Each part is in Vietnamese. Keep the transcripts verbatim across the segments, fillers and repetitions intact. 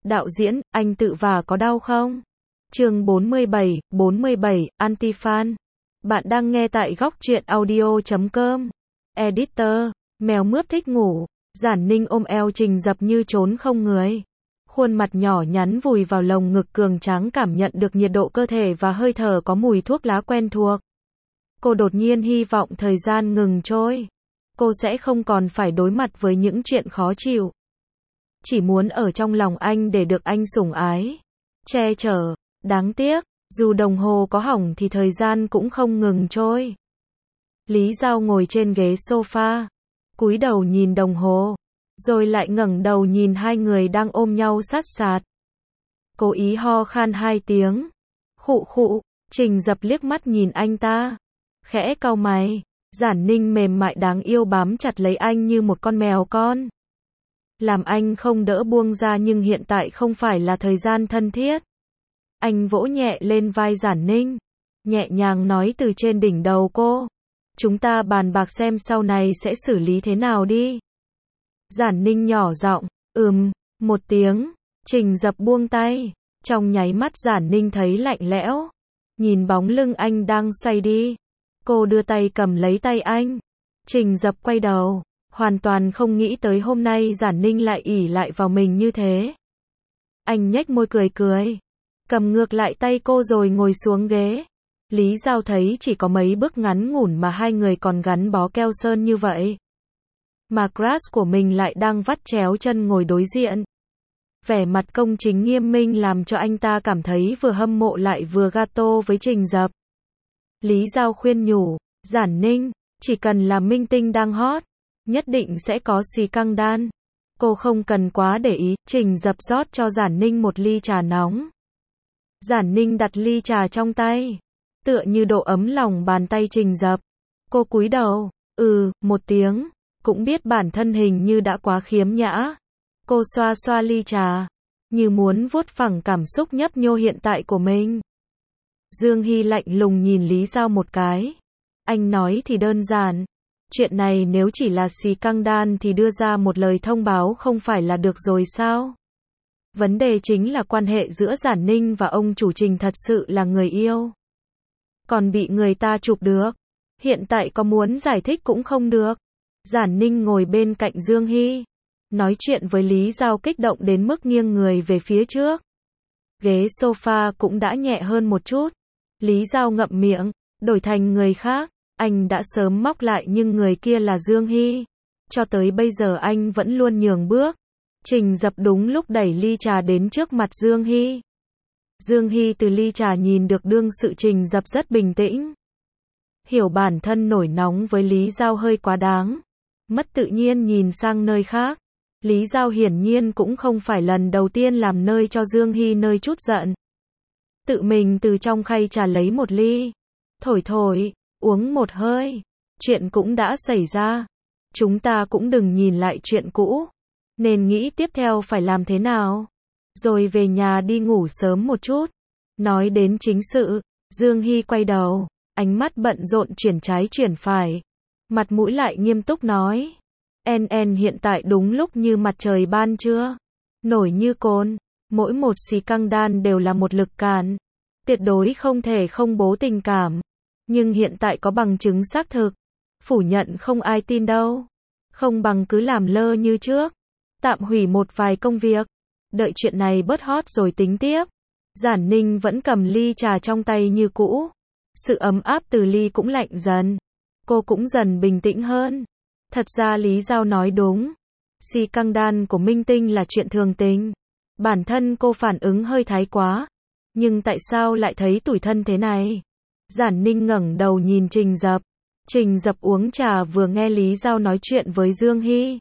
Đạo diễn, anh tự vả có đau không? Chương bốn mươi bảy, bốn mươi bảy, Anti-fan. Bạn đang nghe tại góc truyện audio chấm com. Editor, mèo mướp thích ngủ. Giản Ninh ôm eo Trình Dập như trốn không người. Khuôn mặt nhỏ nhắn vùi vào lồng ngực cường tráng, cảm nhận được nhiệt độ cơ thể và hơi thở có mùi thuốc lá quen thuộc. Cô đột nhiên hy vọng thời gian ngừng trôi. Cô sẽ không còn phải đối mặt với những chuyện khó chịu. Chỉ muốn ở trong lòng anh để được anh sủng ái, che chở. Đáng tiếc, dù đồng hồ có hỏng thì thời gian cũng không ngừng trôi. Lý Giao ngồi trên ghế sofa, cúi đầu nhìn đồng hồ, rồi lại ngẩng đầu nhìn hai người đang ôm nhau sát sạt. Cố ý ho khan hai tiếng. Khụ khụ. Trình Dập liếc mắt nhìn anh ta, khẽ cau mày. Giản Ninh mềm mại đáng yêu bám chặt lấy anh như một con mèo con, làm anh không đỡ buông ra, nhưng hiện tại không phải là thời gian thân thiết. Anh vỗ nhẹ lên vai Giản Ninh, nhẹ nhàng nói từ trên đỉnh đầu cô, chúng ta bàn bạc xem sau này sẽ xử lý thế nào đi. Giản Ninh nhỏ giọng, ừm, một tiếng. Trình Dập buông tay. Trong nháy mắt Giản Ninh thấy lạnh lẽo, nhìn bóng lưng anh đang xoay đi. Cô đưa tay cầm lấy tay anh. Trình Dập quay đầu, hoàn toàn không nghĩ tới hôm nay Giản Ninh lại ỷ lại vào mình như thế. Anh nhếch môi cười cười, cầm ngược lại tay cô rồi ngồi xuống ghế. Lý Giao thấy chỉ có mấy bước ngắn ngủn mà hai người còn gắn bó keo sơn như vậy. Mà crush của mình lại đang vắt chéo chân ngồi đối diện. Vẻ mặt công chính nghiêm minh làm cho anh ta cảm thấy vừa hâm mộ lại vừa gato với Trình Dập. Lý Giao khuyên nhủ, Giản Ninh, chỉ cần là minh tinh đang hot, nhất định sẽ có xì căng đan. Cô không cần quá để ý. Trình Dập rót cho Giản Ninh một ly trà nóng. Giản Ninh đặt ly trà trong tay, tựa như độ ấm lòng bàn tay Trình Dập. Cô cúi đầu, ừ, một tiếng, cũng biết bản thân hình như đã quá khiếm nhã. Cô xoa xoa ly trà, như muốn vuốt phẳng cảm xúc nhấp nhô hiện tại của mình. Dương Hy lạnh lùng nhìn Lý Giao một cái. Anh nói thì đơn giản. Chuyện này nếu chỉ là xì căng đan thì đưa ra một lời thông báo không phải là được rồi sao? Vấn đề chính là quan hệ giữa Giản Ninh và ông chủ Trình thật sự là người yêu. Còn bị người ta chụp được. Hiện tại có muốn giải thích cũng không được. Giản Ninh ngồi bên cạnh Dương Hy, nói chuyện với Lý Giao kích động đến mức nghiêng người về phía trước. Ghế sofa cũng đã nhẹ hơn một chút. Lý Giao ngậm miệng, đổi thành người khác, anh đã sớm móc lại, nhưng người kia là Dương Hy. Cho tới bây giờ anh vẫn luôn nhường bước. Trình Dập đúng lúc đẩy ly trà đến trước mặt Dương Hy. Dương Hy từ ly trà nhìn được đương sự Trình Dập rất bình tĩnh. Hiểu bản thân nổi nóng với Lý Giao hơi quá đáng, mất tự nhiên nhìn sang nơi khác. Lý Giao hiển nhiên cũng không phải lần đầu tiên làm nơi cho Dương Hy nơi chút giận. Tự mình từ trong khay trà lấy một ly, thổi thổi, uống một hơi. Chuyện cũng đã xảy ra, chúng ta cũng đừng nhìn lại chuyện cũ, nên nghĩ tiếp theo phải làm thế nào, rồi về nhà đi ngủ sớm một chút. Nói đến chính sự, Dương Hy quay đầu, ánh mắt bận rộn chuyển trái chuyển phải, mặt mũi lại nghiêm túc nói, en en hiện tại đúng lúc như mặt trời ban trưa, nổi như cồn, mỗi một xì căng đan đều là một lực cản, tuyệt đối không thể không bố tình cảm. Nhưng hiện tại có bằng chứng xác thực, phủ nhận không ai tin đâu. Không bằng cứ làm lơ như trước, tạm hủy một vài công việc, đợi chuyện này bớt hot rồi tính tiếp. Giản Ninh vẫn cầm ly trà trong tay như cũ. Sự ấm áp từ ly cũng lạnh dần. Cô cũng dần bình tĩnh hơn. Thật ra Lý Giao nói đúng. Xì căng đan của minh tinh là chuyện thường tình. Bản thân cô phản ứng hơi thái quá. Nhưng tại sao lại thấy tủi thân thế này? Giản Ninh ngẩng đầu nhìn Trình Dập. Trình Dập uống trà vừa nghe Lý Giao nói chuyện với Dương Hy,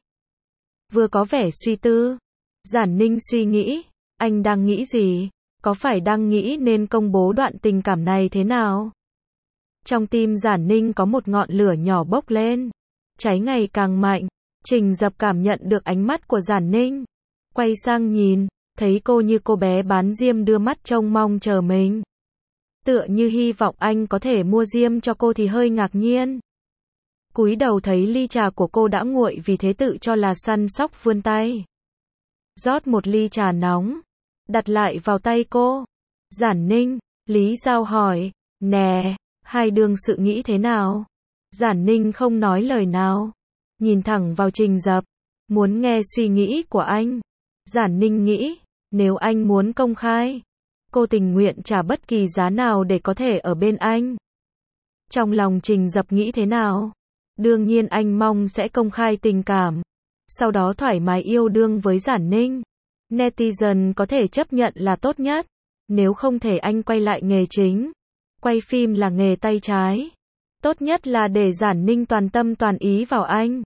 vừa có vẻ suy tư. Giản Ninh suy nghĩ, anh đang nghĩ gì? Có phải đang nghĩ nên công bố đoạn tình cảm này thế nào? Trong tim Giản Ninh có một ngọn lửa nhỏ bốc lên, cháy ngày càng mạnh. Trình Dập cảm nhận được ánh mắt của Giản Ninh, quay sang nhìn, thấy cô như cô bé bán diêm đưa mắt trông mong chờ mình. Tựa như hy vọng anh có thể mua diêm cho cô thì hơi ngạc nhiên. Cúi đầu thấy ly trà của cô đã nguội, vì thế tự cho là săn sóc vươn tay rót một ly trà nóng. đặt lại vào tay cô. Giản Ninh, Lý Giao hỏi, nè, hai đương sự nghĩ thế nào? Giản Ninh không nói lời nào, nhìn thẳng vào Trình Dập, muốn nghe suy nghĩ của anh. Giản Ninh nghĩ, nếu anh muốn công khai, cô tình nguyện trả bất kỳ giá nào để có thể ở bên anh. Trong lòng Trình Dập nghĩ thế nào? Đương nhiên anh mong sẽ công khai tình cảm, sau đó thoải mái yêu đương với Giản Ninh. Netizen có thể chấp nhận là tốt nhất, nếu không thể anh quay lại nghề chính. Quay phim là nghề tay trái. Tốt nhất là để Giản Ninh toàn tâm toàn ý vào anh.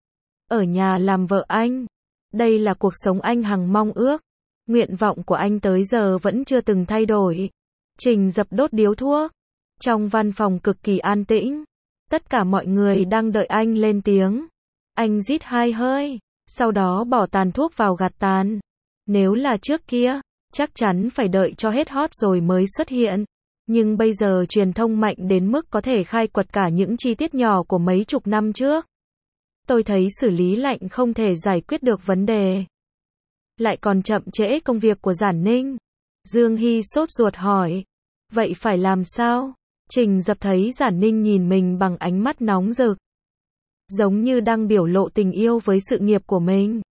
Ở nhà làm vợ anh. Đây là cuộc sống anh hằng mong ước. Nguyện vọng của anh tới giờ vẫn chưa từng thay đổi. Trình Dập đốt điếu thuốc. Trong văn phòng cực kỳ an tĩnh. Tất cả mọi người đang đợi anh lên tiếng. Anh rít hai hơi, sau đó bỏ tàn thuốc vào gạt tàn. Nếu là trước kia, chắc chắn phải đợi cho hết hot rồi mới xuất hiện. Nhưng bây giờ truyền thông mạnh đến mức có thể khai quật cả những chi tiết nhỏ của mấy chục năm trước. Tôi thấy xử lý lạnh không thể giải quyết được vấn đề. Lại còn chậm trễ công việc của Giản Ninh. Dương Hy sốt ruột hỏi. Vậy phải làm sao? Trình Dập thấy Giản Ninh nhìn mình bằng ánh mắt nóng rực. Giống như đang biểu lộ tình yêu với sự nghiệp của mình.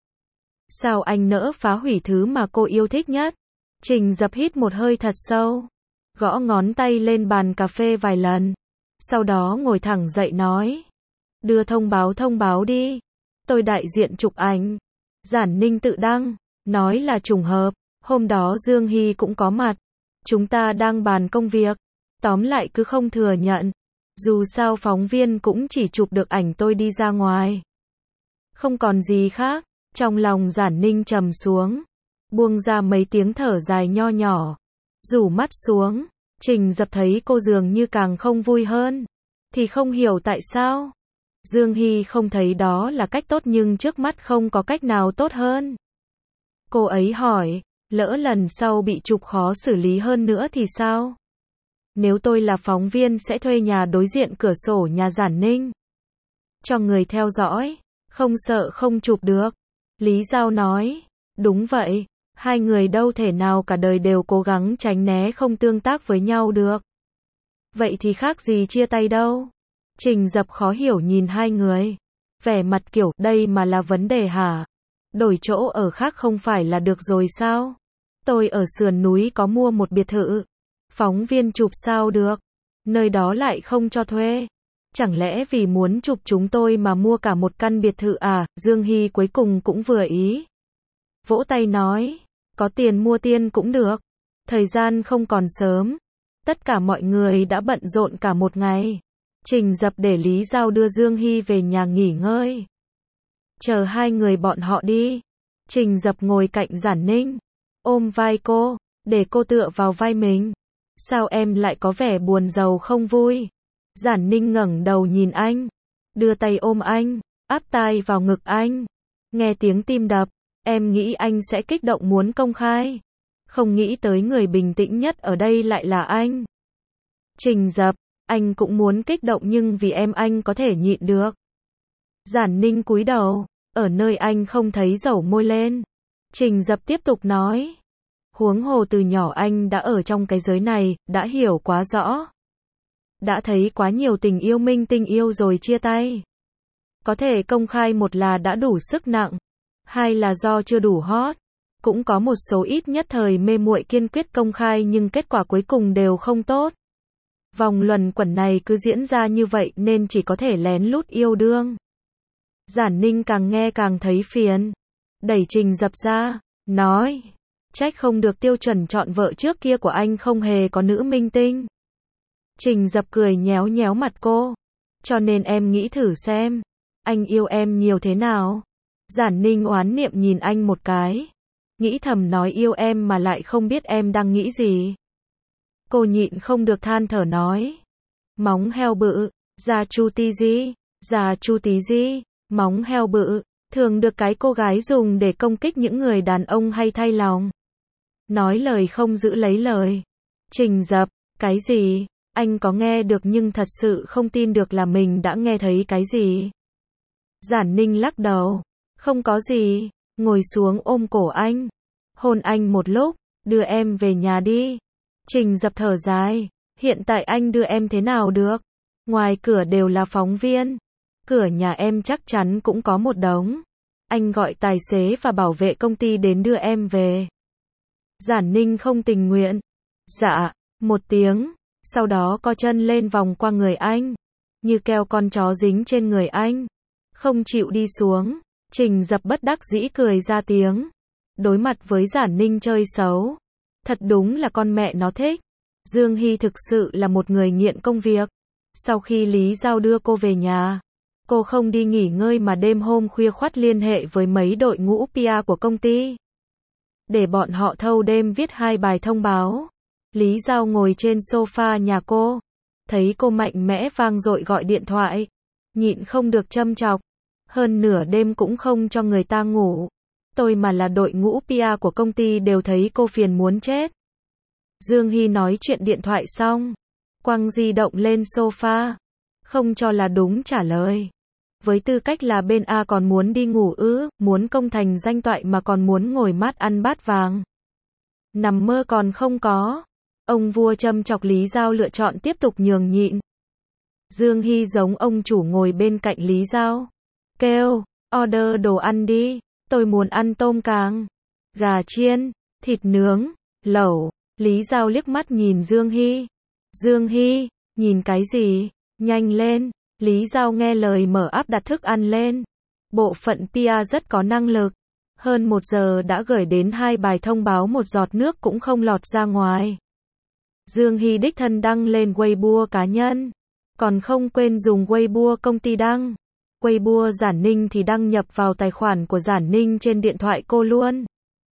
Sao anh nỡ phá hủy thứ mà cô yêu thích nhất? Trình Dập hít một hơi thật sâu. Gõ ngón tay lên bàn cà phê vài lần. Sau đó ngồi thẳng dậy nói. Đưa thông báo thông báo đi. Tôi đại diện chụp ảnh. Giản Ninh tự đăng. Nói là trùng hợp. Hôm đó Dương Hy cũng có mặt. Chúng ta đang bàn công việc. Tóm lại cứ không thừa nhận. Dù sao phóng viên cũng chỉ chụp được ảnh tôi đi ra ngoài. Không còn gì khác. Trong lòng Giản Ninh trầm xuống. Buông ra mấy tiếng thở dài nho nhỏ. Rủ mắt xuống. Trình Dập thấy cô dường như càng không vui hơn. Thì không hiểu tại sao. Dương Hy không thấy đó là cách tốt nhưng trước mắt không có cách nào tốt hơn. Cô ấy hỏi, lỡ lần sau bị chụp khó xử lý hơn nữa thì sao? Nếu tôi là phóng viên sẽ thuê nhà đối diện cửa sổ nhà Giản Ninh. Cho người theo dõi, không sợ không chụp được. Lý Giao nói, đúng vậy, hai người đâu thể nào cả đời đều cố gắng tránh né không tương tác với nhau được. Vậy thì khác gì chia tay đâu. Trình Dập khó hiểu nhìn hai người. Vẻ mặt kiểu, đây mà là vấn đề hả? Đổi chỗ ở khác không phải là được rồi sao? Tôi ở sườn núi có mua một biệt thự. Phóng viên chụp sao được? Nơi đó lại không cho thuê. Chẳng lẽ vì muốn chụp chúng tôi mà mua cả một căn biệt thự à? Dương Hy cuối cùng cũng vừa ý. Vỗ tay nói, có tiền mua tiên cũng được. Thời gian không còn sớm. Tất cả mọi người đã bận rộn cả một ngày. Trình Dập để Lý Giao đưa Dương Hy về nhà nghỉ ngơi. Chờ hai người bọn họ đi. Trình Dập ngồi cạnh Giản Ninh. Ôm vai cô, để cô tựa vào vai mình. Sao em lại có vẻ buồn rầu không vui? Giản Ninh ngẩng đầu nhìn anh. Đưa tay ôm anh, áp tai vào ngực anh. Nghe tiếng tim đập, em nghĩ anh sẽ kích động muốn công khai. Không nghĩ tới người bình tĩnh nhất ở đây lại là anh. Trình Dập, anh cũng muốn kích động nhưng vì em anh có thể nhịn được. Giản Ninh cúi đầu, ở nơi anh không thấy dẩu môi lên. Trình Dập tiếp tục nói. Huống hồ từ nhỏ anh đã ở trong cái giới này, đã hiểu quá rõ. Đã thấy quá nhiều tình yêu minh tinh yêu rồi chia tay. Có thể công khai một là đã đủ sức nặng. Hai là do chưa đủ hot. Cũng có một số ít nhất thời mê muội kiên quyết công khai nhưng kết quả cuối cùng đều không tốt. Vòng luẩn quẩn này cứ diễn ra như vậy nên chỉ có thể lén lút yêu đương. Giản Ninh càng nghe càng thấy phiền. Đẩy Trình Dập ra, nói. Trách không được tiêu chuẩn chọn vợ trước kia của anh không hề có nữ minh tinh. Trình Dập cười nhéo nhéo mặt cô. Cho nên em nghĩ thử xem. Anh yêu em nhiều thế nào? Giản Ninh oán niệm nhìn anh một cái. Nghĩ thầm nói yêu em mà lại không biết em đang nghĩ gì. Cô nhịn không được than thở nói. Móng heo bự, già chu tí di, già chu tí di, móng heo bự, thường được cái cô gái dùng để công kích những người đàn ông hay thay lòng. Nói lời không giữ lấy lời. Trình Dập, cái gì? Anh có nghe được nhưng thật sự không tin được là mình đã nghe thấy cái gì. Giản Ninh lắc đầu. Không có gì. Ngồi xuống ôm cổ anh. Hôn anh một lúc. Đưa em về nhà đi. Trình Dập thở dài. Hiện tại anh đưa em thế nào được? Ngoài cửa đều là phóng viên. Cửa nhà em chắc chắn cũng có một đống. Anh gọi tài xế và bảo vệ công ty đến đưa em về. Giản Ninh không tình nguyện. Dạ, một tiếng. Sau đó co chân lên vòng qua người anh. Như keo con chó dính trên người anh. Không chịu đi xuống. Trình Dập bất đắc dĩ cười ra tiếng. Đối mặt với Giản Ninh chơi xấu. Thật đúng là con mẹ nó thích. Dương Hy thực sự là một người nghiện công việc. Sau khi Lý Giao đưa cô về nhà, cô không đi nghỉ ngơi mà đêm hôm khuya khoắt liên hệ với mấy đội ngũ pê e của công ty. Để bọn họ thâu đêm viết hai bài thông báo. Lý Giao ngồi trên sofa nhà cô. Thấy cô mạnh mẽ vang dội gọi điện thoại. Nhịn không được châm chọc. Hơn nửa đêm cũng không cho người ta ngủ. Tôi mà là đội ngũ pê e của công ty đều thấy cô phiền muốn chết. Dương Hy nói chuyện điện thoại xong. Quăng di động lên sofa. Không cho là đúng trả lời. Với tư cách là bên A còn muốn đi ngủ ư, muốn công thành danh toại mà còn muốn ngồi mát ăn bát vàng. Nằm mơ còn không có. Ông vua châm chọc Lý Giao lựa chọn tiếp tục nhường nhịn. Dương Hy giống ông chủ ngồi bên cạnh Lý Giao. Kêu, order đồ ăn đi, tôi muốn ăn tôm càng, gà chiên, thịt nướng, lẩu. Lý Giao liếc mắt nhìn Dương Hy. Dương Hy, nhìn cái gì? Nhanh lên. Lý Giao nghe lời mở áp đặt thức ăn lên. Bộ phận pê e rất có năng lực. Hơn một giờ đã gửi đến hai bài thông báo một giọt nước cũng không lọt ra ngoài. Dương Hy đích thân đăng lên Weibo cá nhân. Còn không quên dùng Weibo công ty đăng. Weibo Giản Ninh thì đăng nhập vào tài khoản của Giản Ninh trên điện thoại cô luôn.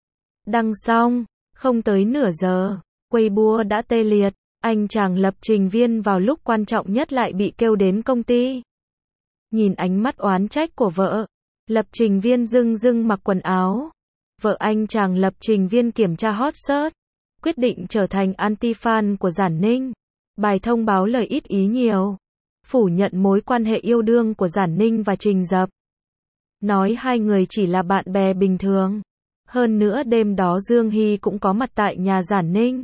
Đăng xong, không tới nửa giờ, Weibo đã tê liệt. Anh chàng lập trình viên vào lúc quan trọng nhất lại bị kêu đến công ty. Nhìn ánh mắt oán trách của vợ, lập trình viên dưng dưng mặc quần áo. Vợ anh chàng lập trình viên kiểm tra hot search, quyết định trở thành anti-fan của Giản Ninh. Bài thông báo lời ít ý nhiều, phủ nhận mối quan hệ yêu đương của Giản Ninh và Trình Dập. Nói hai người chỉ là bạn bè bình thường. Hơn nữa đêm đó Dương Hy cũng có mặt tại nhà Giản Ninh.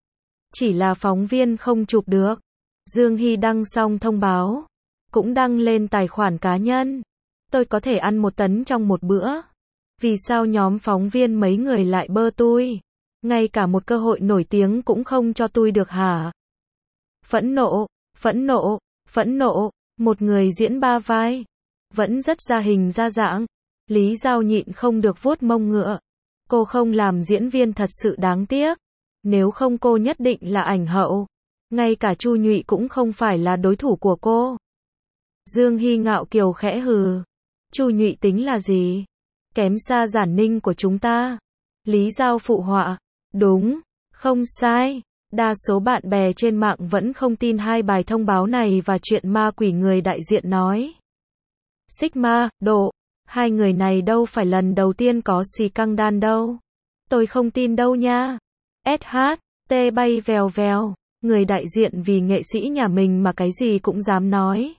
Chỉ là phóng viên không chụp được. Dương Hy đăng xong thông báo, cũng đăng lên tài khoản cá nhân. Tôi có thể ăn một tấn trong một bữa. Vì sao nhóm phóng viên mấy người lại bơ tui? Ngay cả một cơ hội nổi tiếng cũng không cho tôi được hả? Phẫn nộ, phẫn nộ, phẫn nộ. Một người diễn ba vai. Vẫn rất ra hình ra dạng. Lý Giao nhịn không được vuốt mông ngựa. Cô không làm diễn viên thật sự đáng tiếc. Nếu không cô nhất định là ảnh hậu. Ngay cả Chu Nhụy cũng không phải là đối thủ của cô. Dương Hy ngạo kiều khẽ hừ. Chu Nhụy tính là gì? Kém xa Giản Ninh của chúng ta. Lý Giao phụ họa. Đúng, không sai. Đa số bạn bè trên mạng vẫn không tin hai bài thông báo này và chuyện ma quỷ người đại diện nói. Sigma, Độ. Hai người này đâu phải lần đầu tiên có xì căng đan đâu. Tôi không tin đâu nha. ét hát, tê bay vèo vèo. Người đại diện vì nghệ sĩ nhà mình mà cái gì cũng dám nói.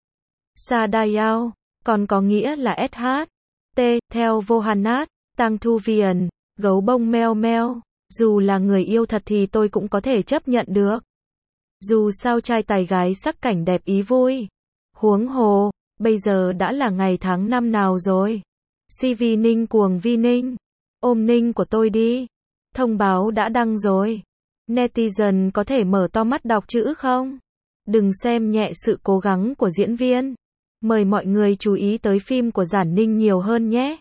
Sa Dayao, còn có nghĩa là ét hát, tê, theo Vohanat, Tang Thu Viền, gấu bông meo meo. Dù là người yêu thật thì tôi cũng có thể chấp nhận được. Dù sao trai tài gái sắc cảnh đẹp ý vui. Huống hồ, bây giờ đã là ngày tháng năm nào rồi. Si Vi Ninh cuồng Vi Ninh. Ôm Ninh của tôi đi. Thông báo đã đăng rồi. Netizen có thể mở to mắt đọc chữ không? Đừng xem nhẹ sự cố gắng của diễn viên. Mời mọi người chú ý tới phim của Giản Ninh nhiều hơn nhé.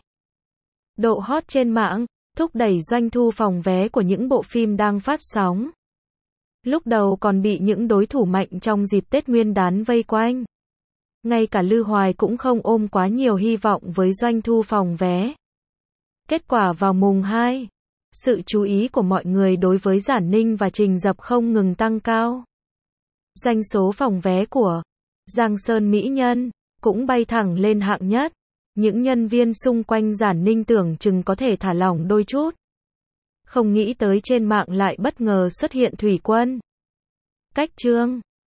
Độ hot trên mạng, thúc đẩy doanh thu phòng vé của những bộ phim đang phát sóng. Lúc đầu còn bị những đối thủ mạnh trong dịp Tết Nguyên đán vây quanh. Ngay cả Lư Hoài cũng không ôm quá nhiều hy vọng với doanh thu phòng vé. Kết quả vào mùng hai, sự chú ý của mọi người đối với Giản Ninh và Trình Dập không ngừng tăng cao. Doanh số phòng vé của Giang Sơn Mỹ Nhân cũng bay thẳng lên hạng nhất. Những nhân viên xung quanh Giản Ninh tưởng chừng có thể thả lỏng đôi chút. Không nghĩ tới trên mạng lại bất ngờ xuất hiện Thủy Quân. Cách chương